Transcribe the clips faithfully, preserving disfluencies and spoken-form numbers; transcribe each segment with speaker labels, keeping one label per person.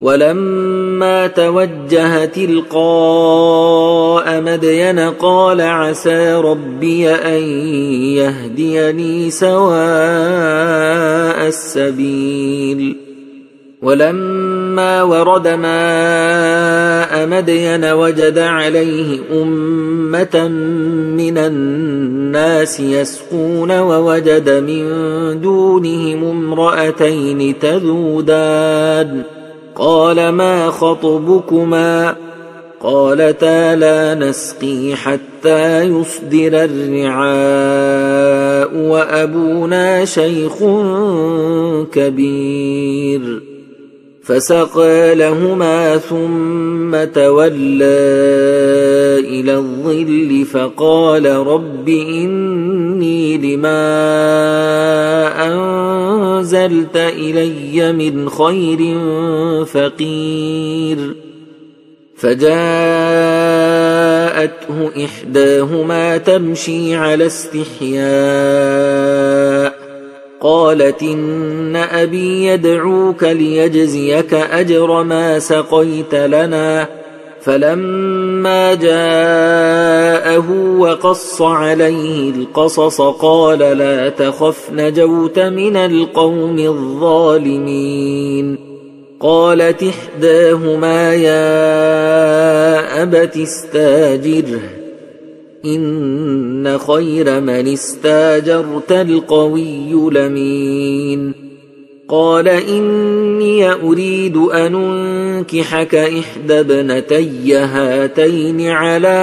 Speaker 1: ولما توجه تلقاء مدين قال عسى ربي أن يهديني سواء السبيل ولما ورد ماء مدين وجد عليه أمة من الناس يسقون ووجد من دونهم امرأتين تذودان قال ما خطبكما قالتا لا نسقي حتى يصدر الرعاء وأبونا شيخ كبير فسقى لهما ثم تولى إلى الظل فقال رب إني لما أنزلت إلي من خير فقير فجاءته إحداهما تمشي على استحياء قالت إن أبي يدعوك ليجزيك أجر ما سقيت لنا فلما جاءه وقص عليه القصص قال لا تخف نجوت من القوم الظالمين قالت إحداهما يا أبت استاجره إن خير من استاجرت القوي الأمين قال إني أريد أن أنكحك إحدى ابنتي هاتين على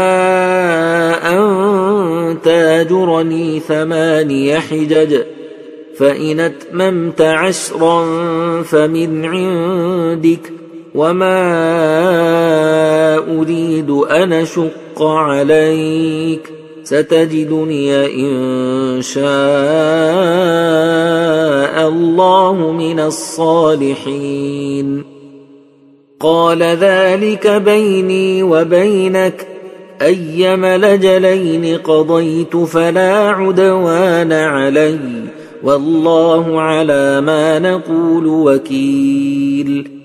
Speaker 1: أن تاجرني ثماني حجج فإن أتممت عشرا فمن عندك وما أريد أن أشق عليك ستجدني إن شاء الله من الصالحين قال ذلك بيني وبينك أيما الأجلين قضيت فلا عدوان علي والله على ما نقول وكيل